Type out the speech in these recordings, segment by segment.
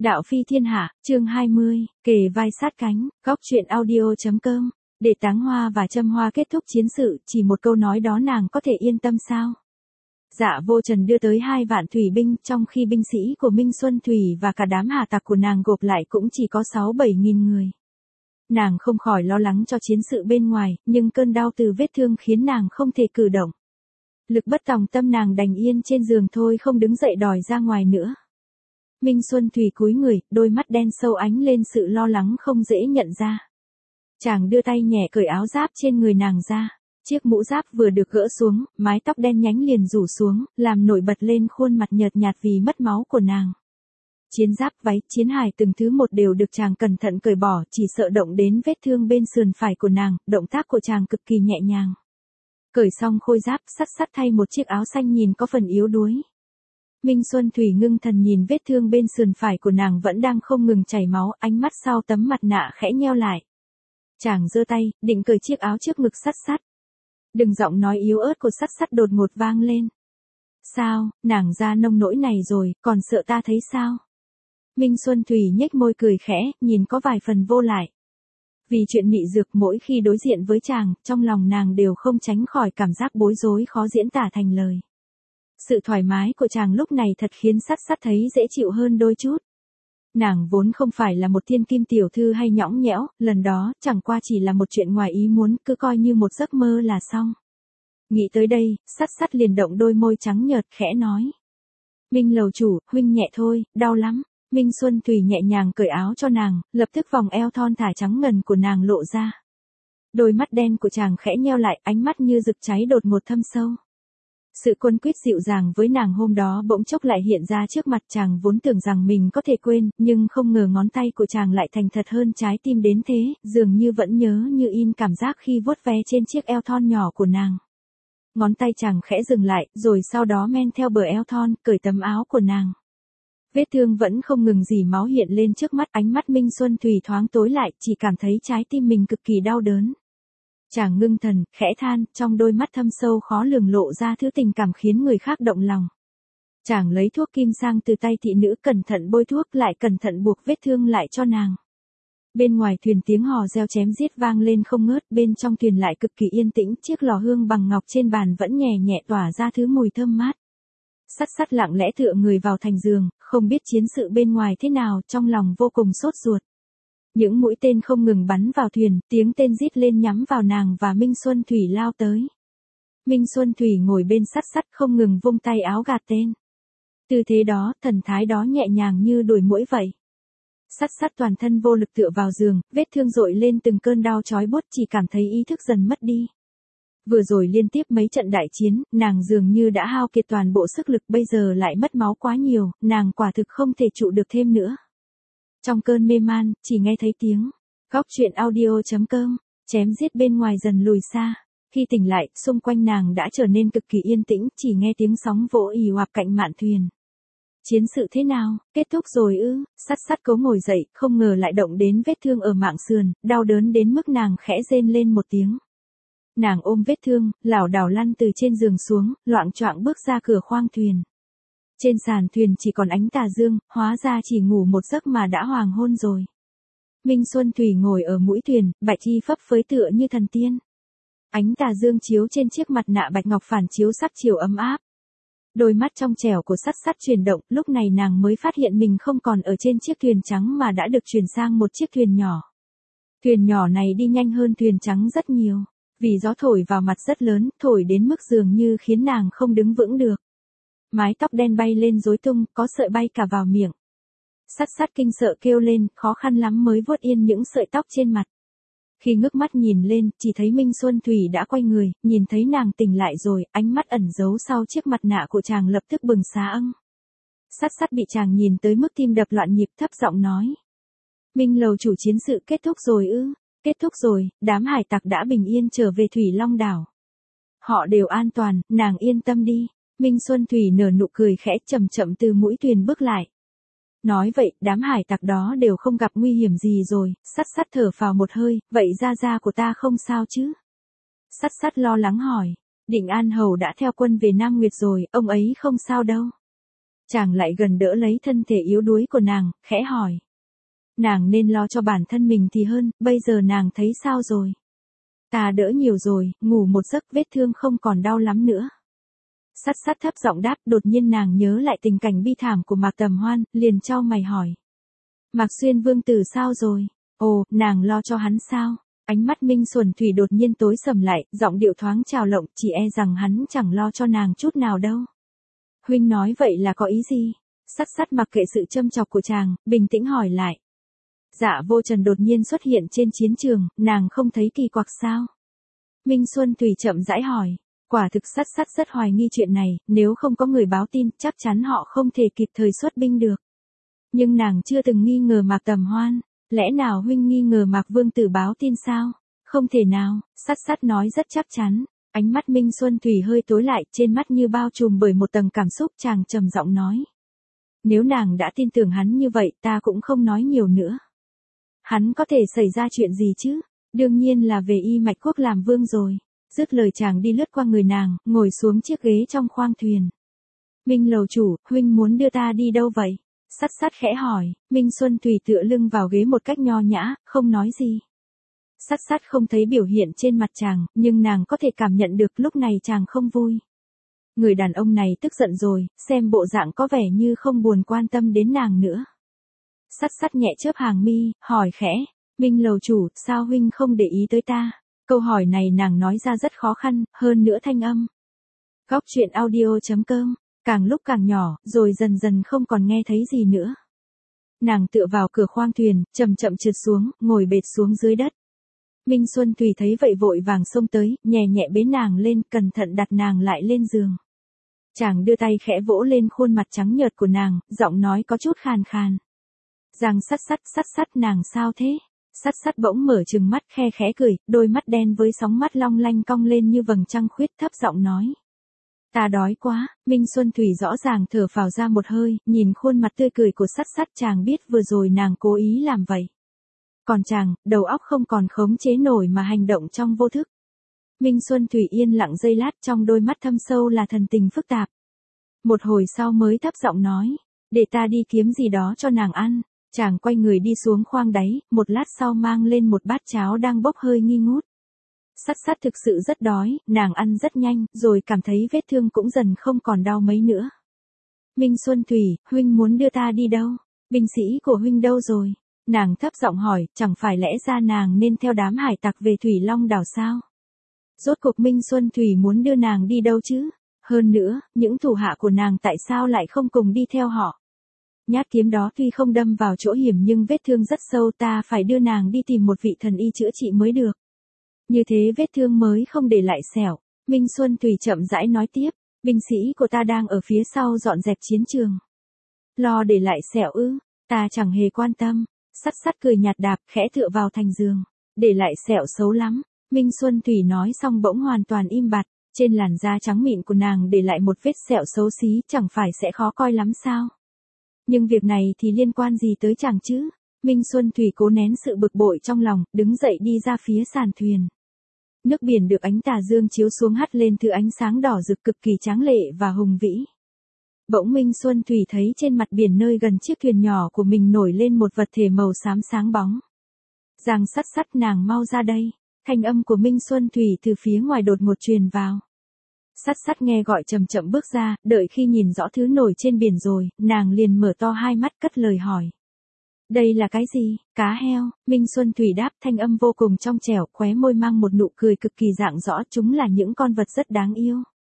Đạo phi thiên hạ, chương 20, kề vai sát cánh, góc truyện audio.com. Để Táng Hoa và Trâm Hoa kết thúc chiến sự, chỉ một câu nói đó nàng có thể yên tâm sao? Dạ Vô Trần đưa tới 2 vạn thủy binh, trong khi binh sĩ của Minh Xuân Thủy và cả đám hà tặc của nàng gộp lại cũng chỉ có 6-7 nghìn người. Nàng không khỏi lo lắng cho chiến sự bên ngoài, nhưng cơn đau từ vết thương khiến nàng không thể cử động. Lực bất tòng tâm, nàng đành yên trên giường thôi, không đứng dậy đòi ra ngoài nữa. Minh Xuân Thủy cúi người, đôi mắt đen sâu ánh lên sự lo lắng không dễ nhận ra. Chàng đưa tay nhẹ cởi áo giáp trên người nàng ra. Chiếc mũ giáp vừa được gỡ xuống, mái tóc đen nhánh liền rủ xuống, làm nổi bật lên khuôn mặt nhợt nhạt vì mất máu của nàng. Chiến giáp, váy, chiến hài từng thứ một đều được chàng cẩn thận cởi bỏ, chỉ sợ động đến vết thương bên sườn phải của nàng. Động tác của chàng cực kỳ nhẹ nhàng. Cởi xong khôi giáp, sắt thay một chiếc áo xanh nhìn có phần yếu đuối. Minh Xuân Thủy ngưng thần nhìn vết thương bên sườn phải của nàng vẫn đang không ngừng chảy máu, ánh mắt sau tấm mặt nạ khẽ nheo lại. Chàng giơ tay, định cởi chiếc áo trước ngực sắt. Đừng, giọng nói yếu ớt của sắt đột ngột vang lên. Sao, nàng ra nông nỗi này rồi, còn sợ ta thấy sao? Minh Xuân Thủy nhếch môi cười khẽ, nhìn có vài phần vô lại. Vì chuyện mị dược, mỗi khi đối diện với chàng, trong lòng nàng đều không tránh khỏi cảm giác bối rối khó diễn tả thành lời. Sự thoải mái của chàng lúc này thật khiến sắt thấy dễ chịu hơn đôi chút. Nàng vốn không phải là một thiên kim tiểu thư hay nhõng nhẽo, lần đó chẳng qua chỉ là một chuyện ngoài ý muốn, cứ coi như một giấc mơ là xong. Nghĩ tới đây, sắt liền động đôi môi trắng nhợt khẽ nói. Minh lầu chủ, huynh nhẹ thôi, đau lắm. Minh Xuân Thủy nhẹ nhàng cởi áo cho nàng, lập tức vòng eo thon thả trắng ngần của nàng lộ ra. Đôi mắt đen của chàng khẽ nheo lại, ánh mắt như rực cháy đột ngột thâm sâu. Sự cuốn quýt dịu dàng với nàng hôm đó bỗng chốc lại hiện ra trước mặt chàng, vốn tưởng rằng mình có thể quên, nhưng không ngờ ngón tay của chàng lại thành thật hơn trái tim đến thế, dường như vẫn nhớ như in cảm giác khi vuốt ve trên chiếc eo thon nhỏ của nàng. Ngón tay chàng khẽ dừng lại, rồi sau đó men theo bờ eo thon, cởi tấm áo của nàng. Vết thương vẫn không ngừng rỉ máu hiện lên trước mắt, ánh mắt Minh Xuân Thủy thoáng tối lại, chỉ cảm thấy trái tim mình cực kỳ đau đớn. Chàng ngưng thần, khẽ than, trong đôi mắt thâm sâu khó lường lộ ra thứ tình cảm khiến người khác động lòng. Chàng lấy thuốc kim sang từ tay thị nữ, cẩn thận bôi thuốc, lại cẩn thận buộc vết thương lại cho nàng. Bên ngoài thuyền tiếng hò reo chém giết vang lên không ngớt, bên trong thuyền lại cực kỳ yên tĩnh, chiếc lò hương bằng ngọc trên bàn vẫn nhẹ nhẹ tỏa ra thứ mùi thơm mát. Sắt lặng lẽ tựa người vào thành giường, không biết chiến sự bên ngoài thế nào, trong lòng vô cùng sốt ruột. Những mũi tên không ngừng bắn vào thuyền, tiếng tên rít lên nhắm vào nàng và Minh Xuân Thủy lao tới. Minh Xuân Thủy ngồi bên sắt không ngừng vung tay áo gạt tên. Tư thế đó, thần thái đó nhẹ nhàng như đuổi muỗi vậy. Sắt toàn thân vô lực tựa vào giường, vết thương dội lên từng cơn đau chói buốt, chỉ cảm thấy ý thức dần mất đi. Vừa rồi liên tiếp mấy trận đại chiến, nàng dường như đã hao kiệt toàn bộ sức lực, bây giờ lại mất máu quá nhiều, nàng quả thực không thể trụ được thêm nữa. Trong cơn mê man, chỉ nghe thấy tiếng góc truyện audio.com, chém giết bên ngoài dần lùi xa. Khi tỉnh lại, xung quanh nàng đã trở nên cực kỳ yên tĩnh, chỉ nghe tiếng sóng vỗ ì oạp cạnh mạn thuyền. Chiến sự thế nào, kết thúc rồi ư? Sắt cố ngồi dậy, không ngờ lại động đến vết thương ở mạng sườn, đau đớn đến mức nàng khẽ rên lên một tiếng. Nàng ôm vết thương, lảo đảo lăn từ trên giường xuống, loạng choạng bước ra cửa khoang thuyền. Trên sàn thuyền chỉ còn ánh tà dương, hóa ra chỉ ngủ một giấc mà đã hoàng hôn rồi. Minh Xuân Thủy ngồi ở mũi thuyền, bạch y phấp phới tựa như thần tiên. Ánh tà dương chiếu trên chiếc mặt nạ bạch ngọc phản chiếu sắc chiều ấm áp. Đôi mắt trong trẻo của sắt chuyển động, lúc này nàng mới phát hiện mình không còn ở trên chiếc thuyền trắng mà đã được chuyển sang một chiếc thuyền nhỏ. Thuyền nhỏ này đi nhanh hơn thuyền trắng rất nhiều, vì gió thổi vào mặt rất lớn, thổi đến mức dường như khiến nàng không đứng vững được. Mái tóc đen bay lên rối tung, có sợi bay cả vào miệng. Sắt kinh sợ kêu lên, khó khăn lắm mới vuốt yên những sợi tóc trên mặt. Khi ngước mắt nhìn lên, chỉ thấy Minh Xuân Thủy đã quay người, nhìn thấy nàng tỉnh lại rồi, ánh mắt ẩn giấu sau chiếc mặt nạ của chàng lập tức bừng sáng. Sắt bị chàng nhìn tới mức tim đập loạn nhịp, thấp giọng nói. Minh lầu chủ, chiến sự kết thúc rồi ư? Kết thúc rồi, đám hải tặc đã bình yên trở về Thủy Long đảo. Họ đều an toàn, nàng yên tâm đi. Minh Xuân Thủy nở nụ cười khẽ, chậm chậm từ mũi thuyền bước lại. Nói vậy, đám hải tặc đó đều không gặp nguy hiểm gì rồi. Sắt thở phào một hơi, vậy gia của ta không sao chứ? Sắt lo lắng hỏi. Định An Hầu đã theo quân về Nam Nguyệt rồi, ông ấy không sao đâu. Chàng lại gần đỡ lấy thân thể yếu đuối của nàng, khẽ hỏi. Nàng nên lo cho bản thân mình thì hơn, bây giờ nàng thấy sao rồi? Ta đỡ nhiều rồi, ngủ một giấc vết thương không còn đau lắm nữa. Sắt sắt thấp giọng đáp, đột nhiên nàng nhớ lại tình cảnh bi thảm của Mạc Tầm Hoan, liền chau mày hỏi. Mạc Xuyên vương tử sao rồi? Ồ, nàng lo cho hắn sao? Ánh mắt Minh Xuân Thủy đột nhiên tối sầm lại, giọng điệu thoáng trào lộng, chỉ e rằng hắn chẳng lo cho nàng chút nào đâu. Huynh nói vậy là có ý gì? Sắt sắt mặc kệ sự châm chọc của chàng, bình tĩnh hỏi lại. Dạ vô trần đột nhiên xuất hiện trên chiến trường, nàng không thấy kỳ quặc sao? Minh Xuân Thủy chậm rãi hỏi. Quả thực sắt sắt rất hoài nghi chuyện này, nếu không có người báo tin, chắc chắn họ không thể kịp thời xuất binh được. Nhưng nàng chưa từng nghi ngờ Mạc Tầm Hoan. Lẽ nào huynh nghi ngờ Mạc Vương tử báo tin sao? Không thể nào, sắt sắt nói rất chắc chắn. Ánh mắt Minh Xuân Thủy hơi tối lại, trên mắt như bao trùm bởi một tầng cảm xúc, chàng trầm giọng nói. Nếu nàng đã tin tưởng hắn như vậy, ta cũng không nói nhiều nữa. Hắn có thể xảy ra chuyện gì chứ? Đương nhiên là về Y Mạch Quốc làm vương rồi. Dứt lời chàng đi lướt qua người nàng, ngồi xuống chiếc ghế trong khoang thuyền. Minh lầu chủ, huynh muốn đưa ta đi đâu vậy? Sắt sắt khẽ hỏi. Minh Xuân Thủy tựa lưng vào ghế một cách nho nhã, không nói gì. Sắt sắt không thấy biểu hiện trên mặt chàng, nhưng nàng có thể cảm nhận được lúc này chàng không vui. Người đàn ông này tức giận rồi, xem bộ dạng có vẻ như không buồn quan tâm đến nàng nữa. Sắt sắt nhẹ chớp hàng mi, hỏi khẽ. Minh lầu chủ, sao huynh không để ý tới ta? Câu hỏi này nàng nói ra rất khó khăn, hơn nữa thanh âm. Góc truyện audio.com, càng lúc càng nhỏ, rồi dần dần không còn nghe thấy gì nữa. Nàng tựa vào cửa khoang thuyền, chậm chậm trượt xuống, ngồi bệt xuống dưới đất. Minh Xuân Thủy thấy vậy vội vàng xông tới, nhẹ nhẹ bế nàng lên, cẩn thận đặt nàng lại lên giường. Chàng đưa tay khẽ vỗ lên khuôn mặt trắng nhợt của nàng, giọng nói có chút khàn khàn. Giang sắt sắt nàng sao thế? Sắt sắt bỗng mở trừng mắt khe khẽ cười, đôi mắt đen với sóng mắt long lanh cong lên như vầng trăng khuyết, thấp giọng nói. Ta đói quá. Minh Xuân Thủy rõ ràng thở phào ra một hơi, nhìn khuôn mặt tươi cười của sắt sắt, chàng biết vừa rồi nàng cố ý làm vậy. Còn chàng, đầu óc không còn khống chế nổi mà hành động trong vô thức. Minh Xuân Thủy yên lặng giây lát, trong đôi mắt thâm sâu là thần tình phức tạp. Một hồi sau mới thấp giọng nói, để ta đi kiếm gì đó cho nàng ăn. Chàng quay người đi xuống khoang đáy, một lát sau mang lên một bát cháo đang bốc hơi nghi ngút. Sắt sắt thực sự rất đói, nàng ăn rất nhanh, rồi cảm thấy vết thương cũng dần không còn đau mấy nữa. Minh Xuân Thủy, huynh muốn đưa ta đi đâu? Binh sĩ của huynh đâu rồi? Nàng thấp giọng hỏi, chẳng phải lẽ ra nàng nên theo đám hải tặc về Thủy Long đảo sao? Rốt cuộc Minh Xuân Thủy muốn đưa nàng đi đâu chứ? Hơn nữa, những thủ hạ của nàng tại sao lại không cùng đi theo họ? Nhát kiếm đó tuy không đâm vào chỗ hiểm nhưng vết thương rất sâu, ta phải đưa nàng đi tìm một vị thần y chữa trị mới được. Như thế vết thương mới không để lại sẹo. Minh Xuân Thủy chậm rãi nói tiếp, binh sĩ của ta đang ở phía sau dọn dẹp chiến trường. Lo để lại sẹo ư? Ta chẳng hề quan tâm. Sắt sắt cười nhạt đạp, khẽ tựa vào thành giường. Để lại sẹo xấu lắm. Minh Xuân Thủy nói xong bỗng hoàn toàn im bặt. Trên làn da trắng mịn của nàng để lại một vết sẹo xấu xí, chẳng phải sẽ khó coi lắm sao? Nhưng việc này thì liên quan gì tới chàng chứ? Minh Xuân Thủy cố nén sự bực bội trong lòng, đứng dậy đi ra phía sàn thuyền. Nước biển được ánh tà dương chiếu xuống hắt lên thứ ánh sáng đỏ rực cực kỳ tráng lệ và hùng vĩ. Bỗng Minh Xuân Thủy thấy trên mặt biển nơi gần chiếc thuyền nhỏ của mình nổi lên một vật thể màu xám sáng bóng. Giang sắt sắt, nàng mau ra đây. Thanh âm của Minh Xuân Thủy từ phía ngoài đột ngột truyền vào. Sắt sắt nghe gọi chậm chậm bước ra, đợi khi nhìn rõ thứ nổi trên biển rồi, nàng liền mở to hai mắt cất lời hỏi. Đây là cái gì? Cá heo. Minh Xuân Thủy đáp, thanh âm vô cùng trong trẻo, khóe môi mang một nụ cười cực kỳ rạng rõ, chúng là những con vật rất đáng yêu.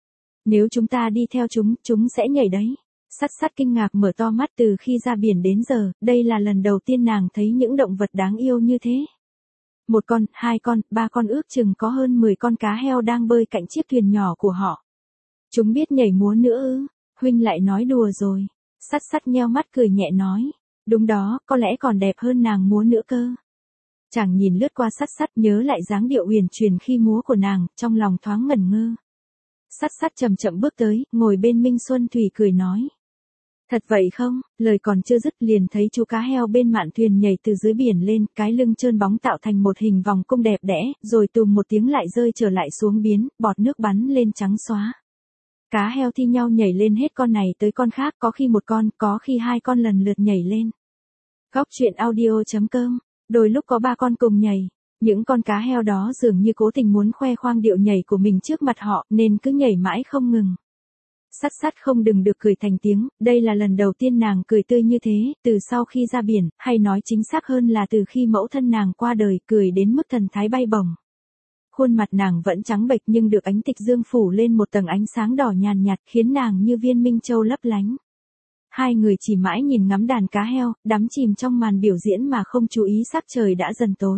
Nếu chúng ta đi theo chúng sẽ nhảy đấy. Sắt sắt kinh ngạc mở to mắt, từ khi ra biển đến giờ, đây là lần đầu tiên nàng thấy những động vật đáng yêu như thế. Một con, hai con, ba con, ước chừng có hơn 10 con cá heo đang bơi cạnh chiếc thuyền nhỏ của họ. Chúng biết nhảy múa nữa ư? Huynh lại nói đùa rồi. Sắt sắt nheo mắt cười nhẹ nói. Đúng đó, có lẽ còn đẹp hơn nàng múa nữa cơ. Chàng nhìn lướt qua sắt sắt, nhớ lại dáng điệu huyền chuyển khi múa của nàng, trong lòng thoáng ngẩn ngơ. Sắt sắt chậm chậm bước tới, ngồi bên Minh Xuân Thủy cười nói. Thật vậy không? Lời còn chưa dứt liền thấy chú cá heo bên mạn thuyền nhảy từ dưới biển lên, cái lưng trơn bóng tạo thành một hình vòng cung đẹp đẽ, rồi tùm một tiếng lại rơi trở lại xuống biển, bọt nước bắn lên trắng xóa. Cá heo thi nhau nhảy lên hết con này tới con khác, có khi một con, có khi hai con lần lượt nhảy lên. Góc truyện audio.com, đôi lúc có ba con cùng nhảy. Những con cá heo đó dường như cố tình muốn khoe khoang điệu nhảy của mình trước mặt họ nên cứ nhảy mãi không ngừng. Sắt sắt không đừng được cười thành tiếng, đây là lần đầu tiên nàng cười tươi như thế, từ sau khi ra biển, hay nói chính xác hơn là từ khi mẫu thân nàng qua đời, cười đến mức thần thái bay bổng. Khuôn mặt nàng vẫn trắng bệch nhưng được ánh tịch dương phủ lên một tầng ánh sáng đỏ nhàn nhạt khiến nàng như viên minh châu lấp lánh. Hai người chỉ mãi nhìn ngắm đàn cá heo, đắm chìm trong màn biểu diễn mà không chú ý sắc trời đã dần tối.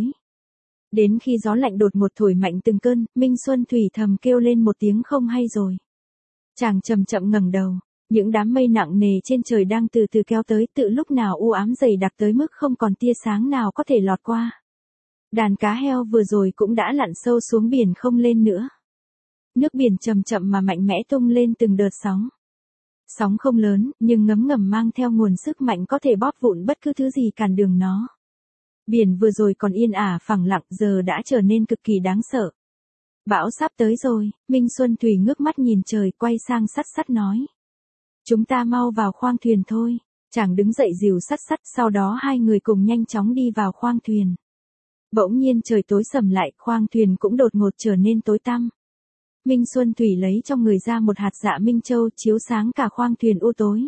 Đến khi gió lạnh đột ngột thổi mạnh từng cơn, Minh Xuân Thủy thầm kêu lên một tiếng không hay rồi. Chàng chậm chậm ngẩng đầu, những đám mây nặng nề trên trời đang từ từ kéo tới, tự lúc nào u ám dày đặc tới mức không còn tia sáng nào có thể lọt qua. Đàn cá heo vừa rồi cũng đã lặn sâu xuống biển không lên nữa. Nước biển chậm chậm mà mạnh mẽ tung lên từng đợt sóng. Sóng không lớn, nhưng ngấm ngầm mang theo nguồn sức mạnh có thể bóp vụn bất cứ thứ gì cản đường nó. Biển vừa rồi còn yên ả phẳng lặng, giờ đã trở nên cực kỳ đáng sợ. Bão sắp tới rồi, Minh Xuân Thủy ngước mắt nhìn trời, quay sang Sắt Sắt nói. Chúng ta mau vào khoang thuyền thôi. Chàng đứng dậy dìu Sắt Sắt, sau đó hai người cùng nhanh chóng đi vào khoang thuyền. Bỗng nhiên trời tối sầm lại, khoang thuyền cũng đột ngột trở nên tối tăm. Minh Xuân Thủy lấy trong người ra một hạt dạ minh châu chiếu sáng cả khoang thuyền u tối.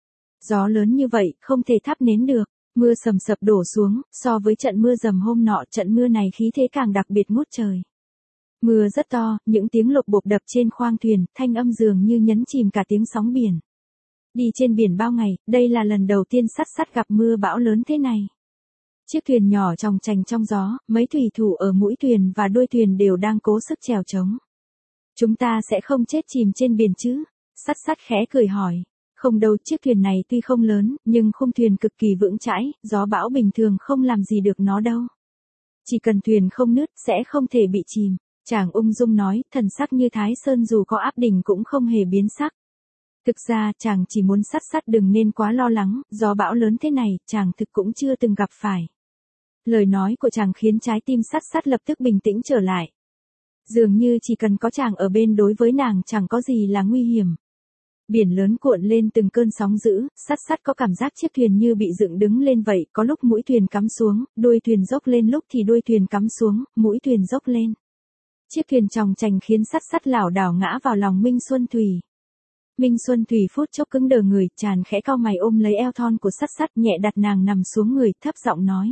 Gió lớn như vậy, không thể thắp nến được. Mưa sầm sập đổ xuống, so với trận mưa dầm hôm nọ, trận mưa này khí thế càng đặc biệt ngút trời. Mưa rất to, những tiếng lục bộp đập trên khoang thuyền, thanh âm dường như nhấn chìm cả tiếng sóng biển. Đi trên biển bao ngày, đây là lần đầu tiên Sắt Sắt gặp mưa bão lớn thế này. Chiếc thuyền nhỏ chòng chành trong gió, mấy thủy thủ ở mũi thuyền và đuôi thuyền đều đang cố sức chèo chống. Chúng ta sẽ không chết chìm trên biển chứ? Sắt Sắt khẽ cười hỏi. Không đâu, chiếc thuyền này tuy không lớn, nhưng khung thuyền cực kỳ vững chãi, gió bão bình thường không làm gì được nó đâu. Chỉ cần thuyền không nứt sẽ không thể bị chìm. Chàng ung dung nói, thần sắc như Thái Sơn dù có áp đỉnh cũng không hề biến sắc. Thực ra, chàng chỉ muốn Sắt Sắt đừng nên quá lo lắng, gió bão lớn thế này, chàng thực cũng chưa từng gặp phải. Lời nói của chàng khiến trái tim Sắt Sắt lập tức bình tĩnh trở lại. Dường như chỉ cần có chàng ở bên đối với nàng chẳng có gì là nguy hiểm. Biển lớn cuộn lên từng cơn sóng dữ, Sắt Sắt có cảm giác chiếc thuyền như bị dựng đứng lên vậy, có lúc mũi thuyền cắm xuống, đuôi thuyền dốc lên, lúc thì đuôi thuyền cắm xuống, mũi thuyền dốc lên. Chiếc thuyền chòng chành khiến Sắt Sắt lảo đảo ngã vào lòng Minh Xuân Thủy. Minh Xuân Thủy phút chốc cứng đờ người, chàng khẽ cau mày ôm lấy eo thon của Sắt Sắt, nhẹ đặt nàng nằm xuống người, thấp giọng nói.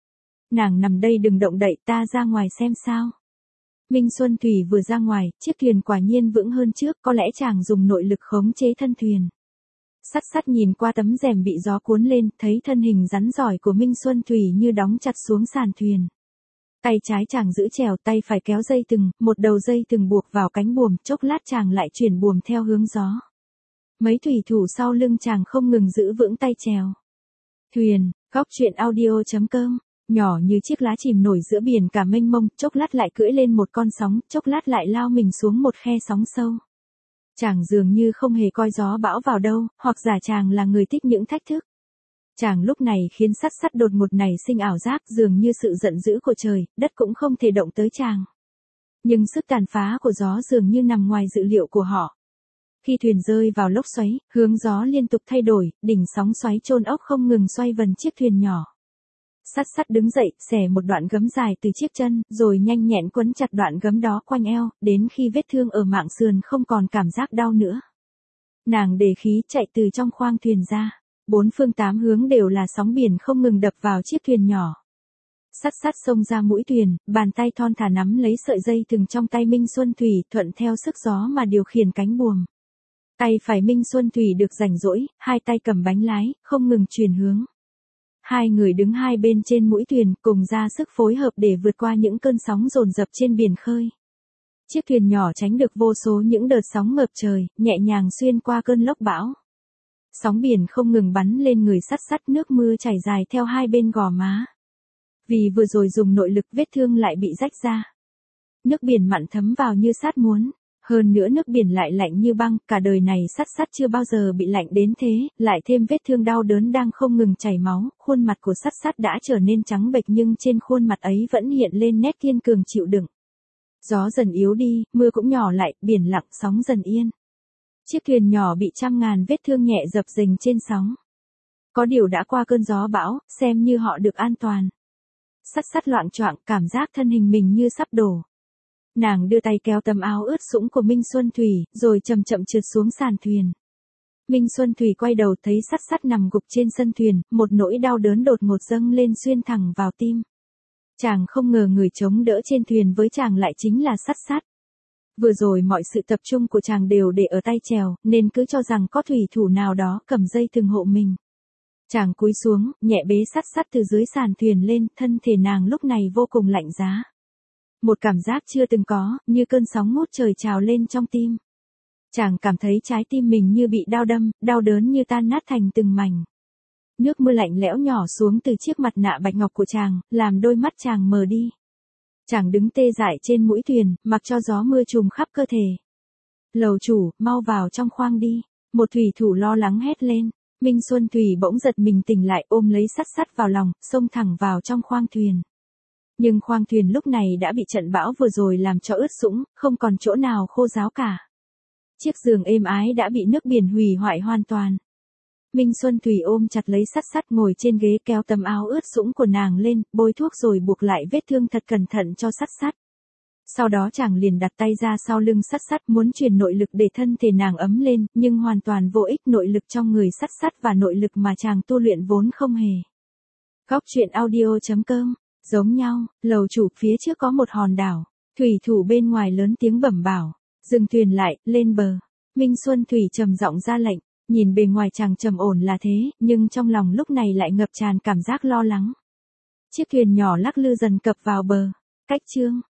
Nàng nằm đây đừng động đậy, ta ra ngoài xem sao. Minh Xuân Thủy vừa ra ngoài, chiếc thuyền quả nhiên vững hơn trước, có lẽ chàng dùng nội lực khống chế thân thuyền. Sắt Sắt nhìn qua tấm rèm bị gió cuốn lên, thấy thân hình rắn rỏi của Minh Xuân Thủy như đóng chặt xuống sàn thuyền. Tay trái chàng giữ chèo, tay phải kéo dây thừng, một đầu dây thừng buộc vào cánh buồm, chốc lát chàng lại chuyển buồm theo hướng gió. Mấy thủy thủ sau lưng chàng không ngừng giữ vững tay chèo. Thuyền, góc truyện audio.com, nhỏ như chiếc lá chìm nổi giữa biển cả mênh mông, chốc lát lại cưỡi lên một con sóng, chốc lát lại lao mình xuống một khe sóng sâu. Chàng dường như không hề coi gió bão vào đâu, hoặc giả chàng là người thích những thách thức. Chàng lúc này khiến Sắt Sắt đột ngột nảy sinh ảo giác, dường như sự giận dữ của trời, đất cũng không thể động tới chàng. Nhưng sức tàn phá của gió dường như nằm ngoài dự liệu của họ. Khi thuyền rơi vào lốc xoáy, hướng gió liên tục thay đổi, đỉnh sóng xoáy chôn ốc không ngừng xoay vần chiếc thuyền nhỏ. Sắt Sắt đứng dậy, xẻ một đoạn gấm dài từ chiếc chân, rồi nhanh nhẹn quấn chặt đoạn gấm đó quanh eo, đến khi vết thương ở mạng sườn không còn cảm giác đau nữa. Nàng để khí chạy từ trong khoang thuyền ra. Bốn phương tám hướng đều là sóng biển không ngừng đập vào chiếc thuyền nhỏ. Sắt Sắt xông ra mũi thuyền, bàn tay thon thả nắm lấy sợi dây thừng trong tay Minh Xuân Thủy, thuận theo sức gió mà điều khiển cánh buồm. Tay phải Minh Xuân Thủy được rảnh rỗi, hai tay cầm bánh lái, không ngừng chuyển hướng. Hai người đứng hai bên trên mũi thuyền, cùng ra sức phối hợp để vượt qua những cơn sóng dồn dập trên biển khơi. Chiếc thuyền nhỏ tránh được vô số những đợt sóng ngập trời, nhẹ nhàng xuyên qua cơn lốc bão. Sóng biển không ngừng bắn lên người Sắt Sắt, nước mưa chảy dài theo hai bên gò má. Vì vừa rồi dùng nội lực vết thương lại bị rách ra. Nước biển mặn thấm vào như sát muốn. Hơn nữa nước biển lại lạnh như băng, cả đời này Sắt Sắt chưa bao giờ bị lạnh đến thế, lại thêm vết thương đau đớn đang không ngừng chảy máu, khuôn mặt của Sắt Sắt đã trở nên trắng bệch nhưng trên khuôn mặt ấy vẫn hiện lên nét kiên cường chịu đựng. Gió dần yếu đi, mưa cũng nhỏ lại, biển lặng sóng dần yên. Chiếc thuyền nhỏ bị trăm ngàn vết thương nhẹ dập dềnh trên sóng. Có điều đã qua cơn gió bão, xem như họ được an toàn. Sắt sắt loạng choạng, cảm giác thân hình mình như sắp đổ. Nàng đưa tay kéo tấm áo ướt sũng của Minh Xuân Thủy, rồi chậm chậm trượt xuống sàn thuyền. Minh Xuân Thủy quay đầu thấy sắt sắt nằm gục trên sân thuyền, một nỗi đau đớn đột ngột dâng lên xuyên thẳng vào tim. Chàng không ngờ người chống đỡ trên thuyền với chàng lại chính là sắt sắt. Vừa rồi mọi sự tập trung của chàng đều để ở tay chèo, nên cứ cho rằng có thủy thủ nào đó cầm dây thừng hộ mình. Chàng cúi xuống, nhẹ bế sắt sắt từ dưới sàn thuyền lên, thân thể nàng lúc này vô cùng lạnh giá. Một cảm giác chưa từng có, như cơn sóng ngút trời trào lên trong tim. Chàng cảm thấy trái tim mình như bị đao đâm, đau đớn như tan nát thành từng mảnh. Nước mưa lạnh lẽo nhỏ xuống từ chiếc mặt nạ bạch ngọc của chàng, làm đôi mắt chàng mờ đi. Chàng đứng tê dại trên mũi thuyền, mặc cho gió mưa trùm khắp cơ thể. Lầu chủ, mau vào trong khoang đi. Một thủy thủ lo lắng hét lên. Minh Xuân Thủy bỗng giật mình tỉnh lại, ôm lấy sắt sắt vào lòng, xông thẳng vào trong khoang thuyền. Nhưng khoang thuyền lúc này đã bị trận bão vừa rồi làm cho ướt sũng, không còn chỗ nào khô ráo cả. Chiếc giường êm ái đã bị nước biển hủy hoại hoàn toàn. Minh Xuân Thủy ôm chặt lấy sắt sắt ngồi trên ghế, kéo tấm áo ướt sũng của nàng lên, bôi thuốc rồi buộc lại vết thương thật cẩn thận cho sắt sắt. Sau đó chàng liền đặt tay ra sau lưng sắt sắt, muốn truyền nội lực để thân thể nàng ấm lên, nhưng hoàn toàn vô ích, nội lực trong người sắt sắt và nội lực mà chàng tu luyện vốn không hề. Góc truyện audio.com. Giống nhau, lầu chủ, phía trước có một hòn đảo. Thủy thủ bên ngoài lớn tiếng bẩm bảo. Dừng thuyền lại, lên bờ. Minh Xuân Thủy trầm giọng ra lệnh. Nhìn bề ngoài chàng trầm ổn là thế, nhưng trong lòng lúc này lại ngập tràn cảm giác lo lắng. Chiếc thuyền nhỏ lắc lư dần cập vào bờ. Cách chương.